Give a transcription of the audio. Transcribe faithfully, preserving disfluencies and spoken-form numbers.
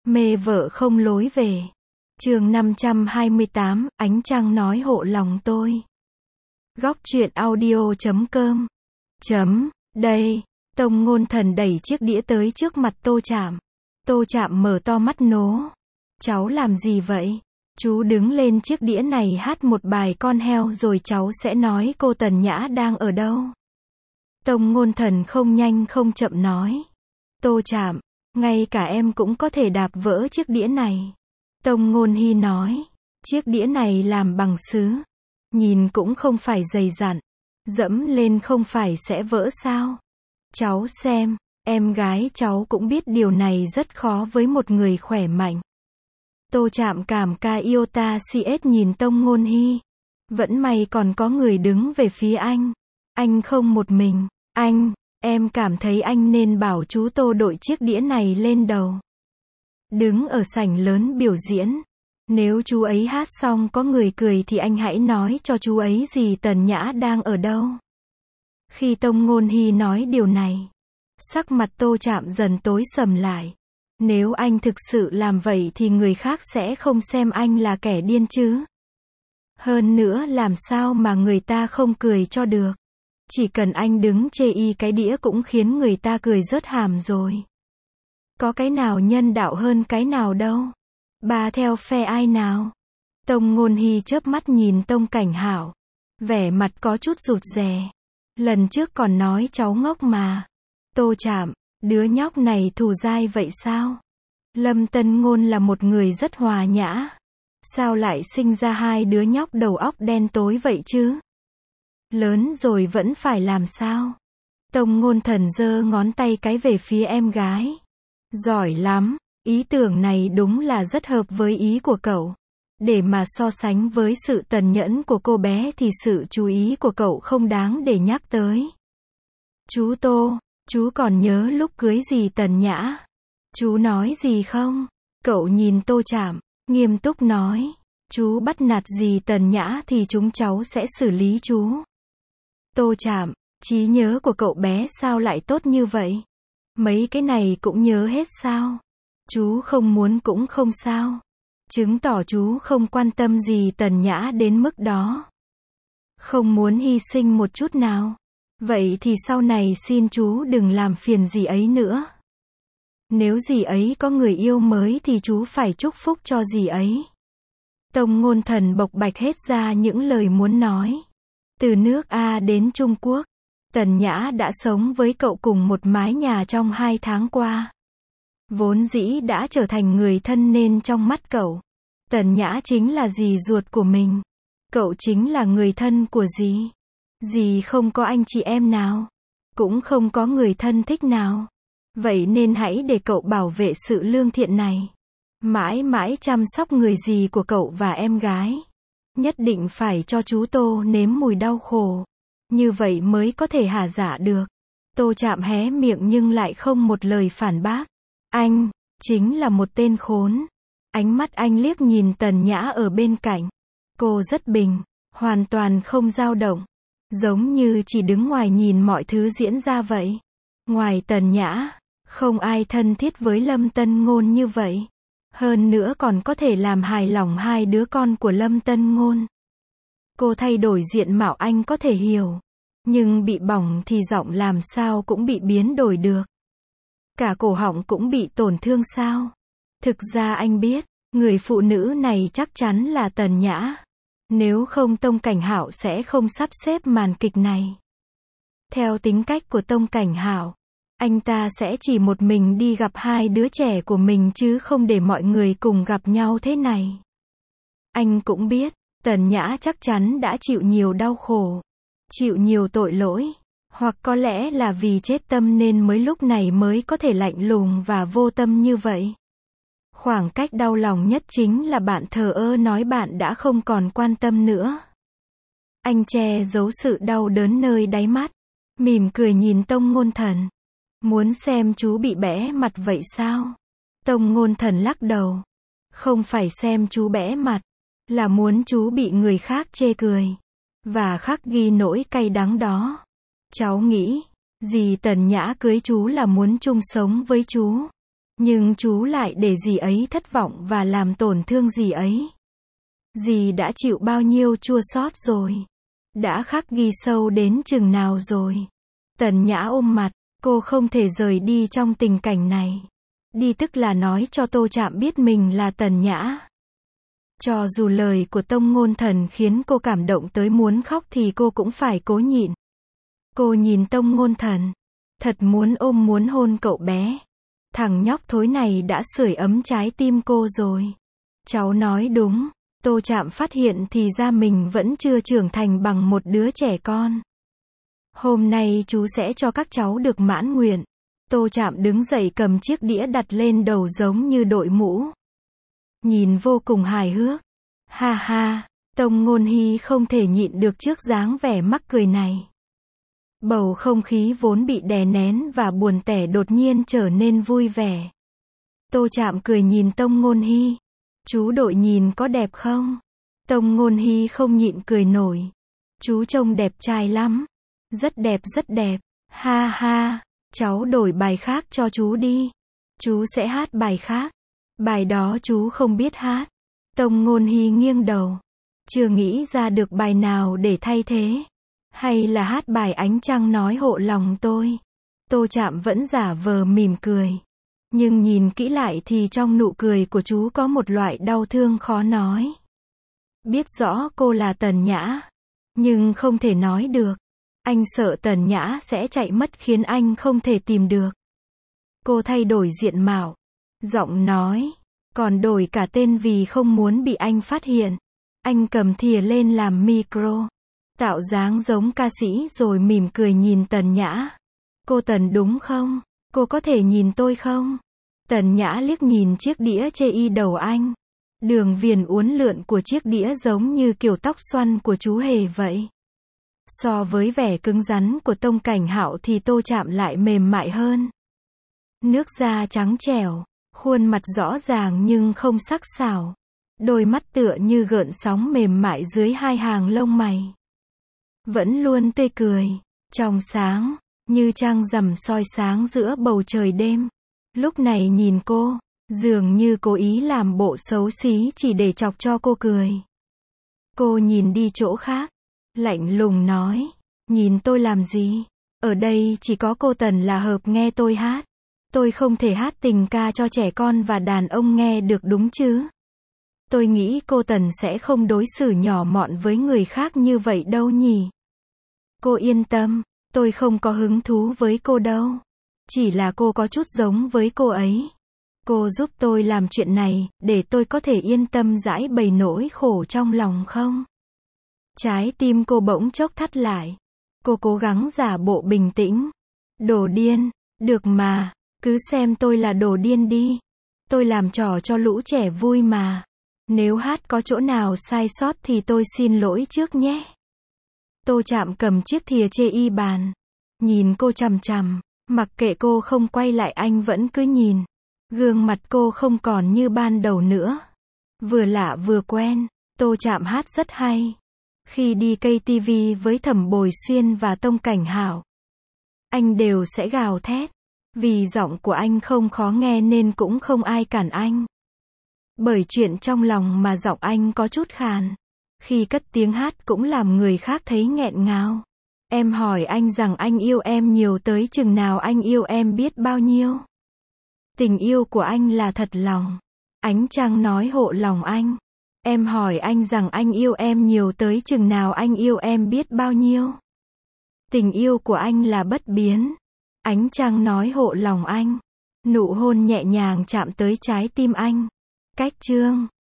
Mê vợ không lối về. Chương năm trăm hai mươi tám, ánh trăng nói hộ lòng tôi. Góc truyện audio chấm com. Chấm, đây, Tông Ngôn Thần đẩy chiếc đĩa tới trước mặt Tô Trạm. Tô Trạm mở to mắt nố. Cháu làm gì vậy? Chú đứng lên chiếc đĩa này hát một bài con heo rồi cháu sẽ nói cô Tần Nhã đang ở đâu. Tông Ngôn Thần không nhanh không chậm nói. Tô Trạm, ngay cả em cũng có thể đạp vỡ chiếc đĩa này. Tông Ngôn Hy nói. Chiếc đĩa này làm bằng sứ. Nhìn cũng không phải dày dặn. Dẫm lên không phải sẽ vỡ sao? Cháu xem, em gái cháu cũng biết điều này rất khó với một người khỏe mạnh. Tô Trạm cảm ca iota cs nhìn Tông Ngôn Hy. Vẫn may còn có người đứng về phía anh. Anh không một mình. Anh, em cảm thấy anh nên bảo chú Tô đội chiếc đĩa này lên đầu. Đứng ở sảnh lớn biểu diễn. Nếu chú ấy hát xong có người cười thì anh hãy nói cho chú ấy dì Tần Nhã đang ở đâu. Khi Tông Ngôn Hy nói điều này, sắc mặt Tô Trạm dần tối sầm lại. Nếu anh thực sự làm vậy thì người khác sẽ không xem anh là kẻ điên chứ. Hơn nữa làm sao mà người ta không cười cho được. Chỉ cần anh đứng chê y cái đĩa cũng khiến người ta cười rớt hàm rồi. Có cái nào nhân đạo hơn cái nào đâu. Bà theo phe ai nào? Tông Ngôn Hy chớp mắt nhìn Tông Cảnh Hảo. Vẻ mặt có chút rụt rè. Lần trước còn nói cháu ngốc mà. Tô Trạm, đứa nhóc này thù dai vậy sao? Lâm Tân Ngôn là một người rất hòa nhã. Sao lại sinh ra hai đứa nhóc đầu óc đen tối vậy chứ? Lớn rồi vẫn phải làm sao? Tông Ngôn Thần giơ ngón tay cái về phía em gái. Giỏi lắm, ý tưởng này đúng là rất hợp với ý của cậu. Để mà so sánh với sự tàn nhẫn của cô bé thì sự chú ý của cậu không đáng để nhắc tới. Chú Tô, chú còn nhớ lúc cưới dì Tần Nhã? Chú nói gì không? Cậu nhìn Tô Trạm, nghiêm túc nói. Chú bắt nạt dì Tần Nhã thì chúng cháu sẽ xử lý chú. Tô Trạm, trí nhớ của cậu bé sao lại tốt như vậy? Mấy cái này cũng nhớ hết sao? Chú không muốn cũng không sao. Chứng tỏ chú không quan tâm gì Tần Nhã đến mức đó. Không muốn hy sinh một chút nào. Vậy thì sau này xin chú đừng làm phiền dì ấy nữa. Nếu dì ấy có người yêu mới thì chú phải chúc phúc cho dì ấy. Tông Ngôn Thần bộc bạch hết ra những lời muốn nói. Từ nước A đến Trung Quốc, Tần Nhã đã sống với cậu cùng một mái nhà trong hai tháng qua. Vốn dĩ đã trở thành người thân nên trong mắt cậu, Tần Nhã chính là dì ruột của mình. Cậu chính là người thân của dì. Dì không có anh chị em nào, cũng không có người thân thích nào. Vậy nên hãy để cậu bảo vệ sự lương thiện này. Mãi mãi chăm sóc người dì của cậu và em gái. Nhất định phải cho chú Tô nếm mùi đau khổ. Như vậy mới có thể hả dạ được. Tô Trạm hé miệng nhưng lại không một lời phản bác. Anh, chính là một tên khốn. Ánh mắt anh liếc nhìn Tần Nhã ở bên cạnh. Cô rất bình, hoàn toàn không dao động. Giống như chỉ đứng ngoài nhìn mọi thứ diễn ra vậy. Ngoài Tần Nhã, không ai thân thiết với Lâm Tân Ngôn như vậy. Hơn nữa còn có thể làm hài lòng hai đứa con của Lâm Tân Ngôn. Cô thay đổi diện mạo anh có thể hiểu. Nhưng bị bỏng thì giọng làm sao cũng bị biến đổi được. Cả cổ họng cũng bị tổn thương sao? Thực ra anh biết, người phụ nữ này chắc chắn là Tần Nhã. Nếu không Tông Cảnh Hảo sẽ không sắp xếp màn kịch này. Theo tính cách của Tông Cảnh Hảo, anh ta sẽ chỉ một mình đi gặp hai đứa trẻ của mình chứ không để mọi người cùng gặp nhau thế này. Anh cũng biết, Tần Nhã chắc chắn đã chịu nhiều đau khổ, chịu nhiều tội lỗi, hoặc có lẽ là vì chết tâm nên mới lúc này mới có thể lạnh lùng và vô tâm như vậy. Khoảng cách đau lòng nhất chính là bạn thờ ơ nói bạn đã không còn quan tâm nữa. Anh che giấu sự đau đớn nơi đáy mắt, mỉm cười nhìn Tông Ngôn Thần. Muốn xem chú bị bẽ mặt vậy sao? Tông Ngôn Thần lắc đầu. Không phải xem chú bẽ mặt, là muốn chú bị người khác chê cười, và khắc ghi nỗi cay đắng đó. Cháu nghĩ, dì Tần Nhã cưới chú là muốn chung sống với chú. Nhưng chú lại để dì ấy thất vọng và làm tổn thương dì ấy. Dì đã chịu bao nhiêu chua xót rồi. Đã khắc ghi sâu đến chừng nào rồi. Tần Nhã ôm mặt, cô không thể rời đi trong tình cảnh này. Đi tức là nói cho Tô Trạm biết mình là Tần Nhã. Cho dù lời của Tông Ngôn Thần khiến cô cảm động tới muốn khóc thì cô cũng phải cố nhịn. Cô nhìn Tông Ngôn Thần. Thật muốn ôm muốn hôn cậu bé. Thằng nhóc thối này đã sưởi ấm trái tim cô rồi. Cháu nói đúng. Tô Trạm phát hiện thì ra mình vẫn chưa trưởng thành bằng một đứa trẻ con. Hôm nay chú sẽ cho các cháu được mãn nguyện. Tô Trạm đứng dậy cầm chiếc đĩa đặt lên đầu giống như đội mũ. Nhìn vô cùng hài hước. Ha ha, Tông Ngôn Hy không thể nhịn được trước dáng vẻ mắc cười này. Bầu không khí vốn bị đè nén và buồn tẻ đột nhiên trở nên vui vẻ. Tô Trạm cười nhìn Tông Ngôn Hy. Chú đội nhìn có đẹp không? Tông Ngôn Hy không nhịn cười nổi. Chú trông đẹp trai lắm. Rất đẹp rất đẹp. Ha ha, cháu đổi bài khác cho chú đi. Chú sẽ hát bài khác. Bài đó chú không biết hát. Tông Ngôn Hy nghiêng đầu. Chưa nghĩ ra được bài nào để thay thế. Hay là hát bài Ánh Trăng Nói Hộ Lòng Tôi. Tô Trạm vẫn giả vờ mỉm cười. Nhưng nhìn kỹ lại thì trong nụ cười của chú có một loại đau thương khó nói. Biết rõ cô là Tần Nhã. Nhưng không thể nói được. Anh sợ Tần Nhã sẽ chạy mất khiến anh không thể tìm được. Cô thay đổi diện mạo. Giọng nói. Còn đổi cả tên vì không muốn bị anh phát hiện. Anh cầm thìa lên làm micro. Tạo dáng giống ca sĩ rồi mỉm cười nhìn Tần Nhã. Cô Tần đúng không? Cô có thể nhìn tôi không? Tần Nhã liếc nhìn chiếc đĩa chê y đầu anh. Đường viền uốn lượn của chiếc đĩa giống như kiểu tóc xoăn của chú hề vậy. So với vẻ cứng rắn của Tông Cảnh Hạo thì Tô Trạm lại mềm mại hơn. Nước da trắng trẻo, khuôn mặt rõ ràng nhưng không sắc sảo. Đôi mắt tựa như gợn sóng mềm mại dưới hai hàng lông mày. Vẫn luôn tươi cười, trong sáng, như trăng rằm soi sáng giữa bầu trời đêm. Lúc này nhìn cô, dường như cố ý làm bộ xấu xí chỉ để chọc cho cô cười. Cô nhìn đi chỗ khác, lạnh lùng nói, nhìn tôi làm gì? Ở đây chỉ có cô Tần là hợp nghe tôi hát. Tôi không thể hát tình ca cho trẻ con và đàn ông nghe được đúng chứ? Tôi nghĩ cô Tần sẽ không đối xử nhỏ mọn với người khác như vậy đâu nhỉ? Cô yên tâm, tôi không có hứng thú với cô đâu. Chỉ là cô có chút giống với cô ấy. Cô giúp tôi làm chuyện này, để tôi có thể yên tâm giải bày nỗi khổ trong lòng không? Trái tim cô bỗng chốc thắt lại. Cô cố gắng giả bộ bình tĩnh. Đồ điên, được mà, cứ xem tôi là đồ điên đi. Tôi làm trò cho lũ trẻ vui mà. Nếu hát có chỗ nào sai sót thì tôi xin lỗi trước nhé. Tô Trạm cầm chiếc thìa chê y bàn. Nhìn cô chằm chằm. Mặc kệ cô không quay lại anh vẫn cứ nhìn. Gương mặt cô không còn như ban đầu nữa. Vừa lạ vừa quen. Tô Trạm hát rất hay. Khi đi cây ti vi với Thẩm Bồi Xuyên và Tông Cảnh Hạo, anh đều sẽ gào thét. Vì giọng của anh không khó nghe nên cũng không ai cản anh. Bởi chuyện trong lòng mà giọng anh có chút khàn. Khi cất tiếng hát cũng làm người khác thấy nghẹn ngào. Em hỏi anh rằng anh yêu em nhiều tới chừng nào, anh yêu em biết bao nhiêu. Tình yêu của anh là thật lòng. Ánh trăng nói hộ lòng anh. Em hỏi anh rằng anh yêu em nhiều tới chừng nào, anh yêu em biết bao nhiêu. Tình yêu của anh là bất biến. Ánh trăng nói hộ lòng anh. Nụ hôn nhẹ nhàng chạm tới trái tim anh. Cách chương